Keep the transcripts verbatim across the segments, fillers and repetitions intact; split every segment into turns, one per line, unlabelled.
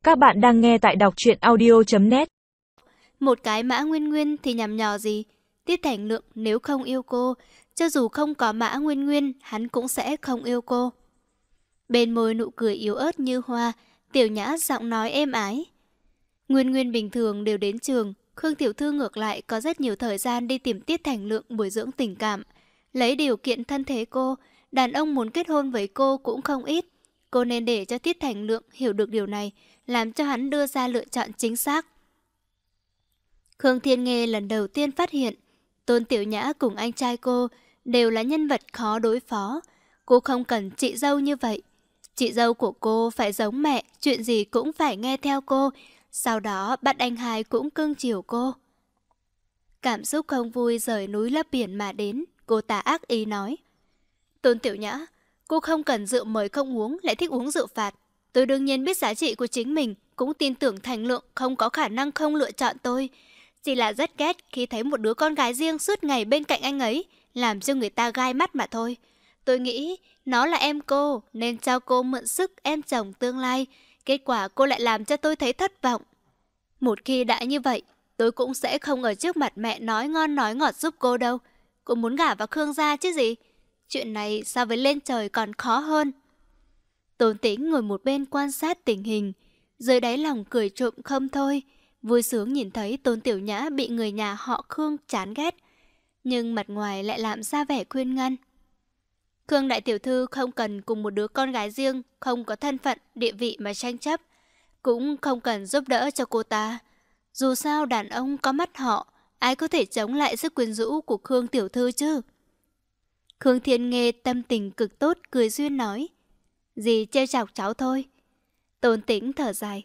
Các bạn đang nghe tại đọc truyện audio chấm net.
Một cái Mã Nguyên Nguyên thì nhằm nhò gì? Tiết Thành Lượng nếu không yêu cô, cho dù không có Mã Nguyên Nguyên, hắn cũng sẽ không yêu cô. Bên môi nụ cười yếu ớt như hoa, Tiểu Nhã giọng nói êm ái. Nguyên Nguyên bình thường đều đến trường, Khương Tiểu Thư ngược lại có rất nhiều thời gian đi tìm Tiết Thành Lượng bồi dưỡng tình cảm. Lấy điều kiện thân thế cô, đàn ông muốn kết hôn với cô cũng không ít. Cô nên để cho Tiết Thành Lượng hiểu được điều này, làm cho hắn đưa ra lựa chọn chính xác. Khương Thiên Nghê lần đầu tiên phát hiện, Tôn Tiểu Nhã cùng anh trai cô đều là nhân vật khó đối phó. Cô không cần chị dâu như vậy. Chị dâu của cô phải giống mẹ, chuyện gì cũng phải nghe theo cô. Sau đó bắt anh hai cũng cưng chiều cô. Cảm xúc không vui rời núi lấp biển mà đến, cô ta ác ý nói. Tôn Tiểu Nhã, cô không cần rượu mời không uống, lại thích uống rượu phạt. Tôi đương nhiên biết giá trị của chính mình, cũng tin tưởng Thành Lượng không có khả năng không lựa chọn tôi. Chỉ là rất ghét khi thấy một đứa con gái riêng suốt ngày bên cạnh anh ấy, làm cho người ta gai mắt mà thôi. Tôi nghĩ nó là em cô, nên cho cô mượn sức em chồng tương lai. Kết quả cô lại làm cho tôi thấy thất vọng. Một khi đã như vậy, tôi cũng sẽ không ở trước mặt mẹ nói ngon nói ngọt giúp cô đâu. Cô muốn gả vào Khương gia chứ gì? Chuyện này so với lên trời còn khó hơn. Tôn Tĩnh ngồi một bên quan sát tình hình, dưới đáy lòng cười trộm không thôi, vui sướng nhìn thấy Tôn Tiểu Nhã bị người nhà họ Khương chán ghét, nhưng mặt ngoài lại làm ra vẻ khuyên ngăn. Khương đại tiểu thư không cần cùng một đứa con gái riêng, không có thân phận, địa vị mà tranh chấp, cũng không cần giúp đỡ cho cô ta. Dù sao đàn ông có mắt họ, ai có thể chống lại sức quyến rũ của Khương tiểu thư chứ? Khương Thiên Nghê tâm tình cực tốt, cười duyên nói. Dì trêu chọc cháu thôi. Tôn Tĩnh thở dài.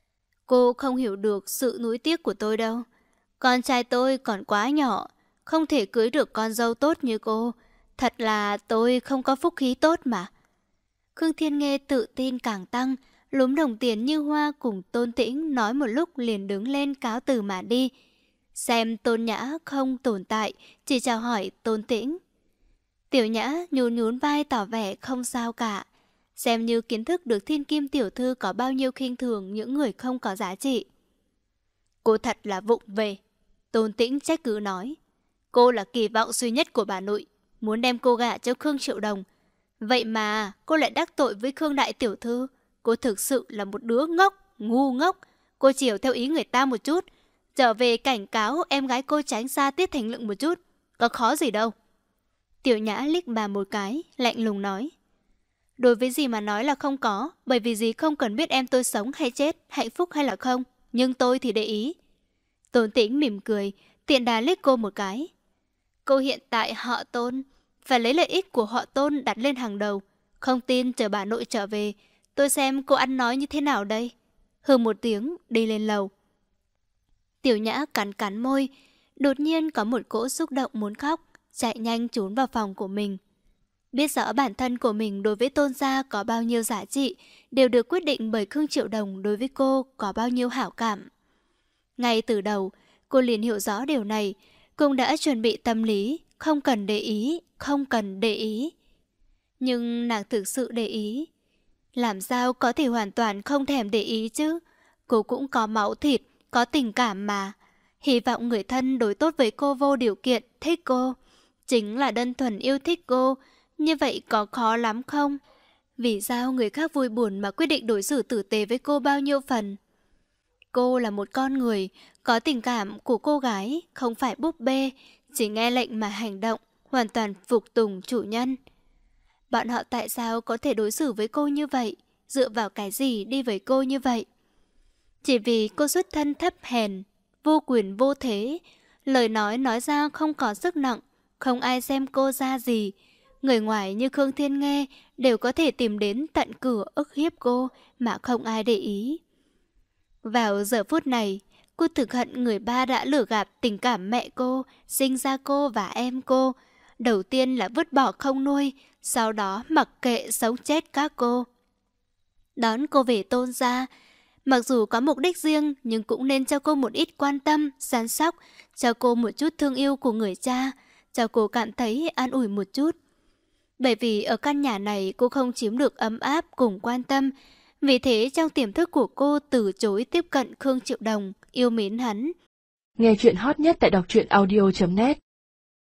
Cô không hiểu được sự nuối tiếc của tôi đâu. Con trai tôi còn quá nhỏ, không thể cưới được con dâu tốt như cô. Thật là tôi không có phúc khí tốt mà. Khương Thiên Nghê tự tin càng tăng, lúm đồng tiền như hoa cùng Tôn Tĩnh nói một lúc liền đứng lên cáo từ mà đi. Xem Tôn Nhã không tồn tại, chỉ chào hỏi Tôn Tĩnh. Tiểu Nhã nhún nhún vai tỏ vẻ không sao cả. Xem như kiến thức được thiên kim tiểu thư có bao nhiêu khinh thường những người không có giá trị. Cô thật là vụng về. Tôn Tĩnh trách cứ nói. Cô là kỳ vọng duy nhất của bà nội, muốn đem cô gả cho Khương Triệu Đồng. Vậy mà cô lại đắc tội với Khương đại tiểu thư. Cô thực sự là một đứa ngốc, ngu ngốc. Cô chiều theo ý người ta một chút, trở về cảnh cáo em gái cô tránh xa Tiết Thành Lượng một chút. Có khó gì đâu. Tiểu Nhã liếc bà một cái, lạnh lùng nói. Đối với dì mà nói là không có, bởi vì dì không cần biết em tôi sống hay chết, hạnh phúc hay là không. Nhưng tôi thì để ý. Tôn Tĩnh mỉm cười, tiện đà liếc cô một cái. Cô hiện tại họ Tôn, phải lấy lợi ích của họ Tôn đặt lên hàng đầu. Không tin chờ bà nội trở về, tôi xem cô ăn nói như thế nào đây. Hừ một tiếng, đi lên lầu. Tiểu Nhã cắn cắn môi, đột nhiên có một cỗ xúc động muốn khóc, chạy nhanh trốn vào phòng của mình. Biết rõ bản thân của mình đối với Tôn gia có bao nhiêu giá trị, đều được quyết định bởi Khương Triệu Đồng đối với cô có bao nhiêu hảo cảm. Ngay từ đầu, cô liền hiểu rõ điều này, cũng đã chuẩn bị tâm lý, không cần để ý, không cần để ý. Nhưng nàng thực sự để ý. Làm sao có thể hoàn toàn không thèm để ý chứ? Cô cũng có máu thịt, có tình cảm mà. Hy vọng người thân đối tốt với cô vô điều kiện, thích cô. Chính là đơn thuần yêu thích cô. Như vậy có khó lắm không? Vì sao người khác vui buồn mà quyết định đối xử tử tế với cô bao nhiêu phần? Cô là một con người, có tình cảm của cô gái, không phải búp bê, chỉ nghe lệnh mà hành động, hoàn toàn phục tùng chủ nhân. Bọn họ tại sao có thể đối xử với cô như vậy? Dựa vào cái gì đi với cô như vậy? Chỉ vì cô xuất thân thấp hèn, vô quyền vô thế, lời nói nói ra không có sức nặng, không ai xem cô ra gì. Người ngoài như Khương Thiên Nghê đều có thể tìm đến tận cửa ức hiếp cô mà không ai để ý. Vào giờ phút này, cô thực hận người ba đã lừa gạt tình cảm mẹ cô, sinh ra cô và em cô. Đầu tiên là vứt bỏ không nuôi, sau đó mặc kệ sống chết các cô. Đón cô về Tôn gia, mặc dù có mục đích riêng nhưng cũng nên cho cô một ít quan tâm, săn sóc, cho cô một chút thương yêu của người cha, cho cô cảm thấy an ủi một chút. Bởi vì ở căn nhà này cô không chiếm được ấm áp cùng quan tâm, Vì thế trong tiềm thức của cô từ chối tiếp cận Khương Triệu Đồng, yêu mến hắn.
Nghe chuyện hot nhất tại đọc truyện audio chấm net.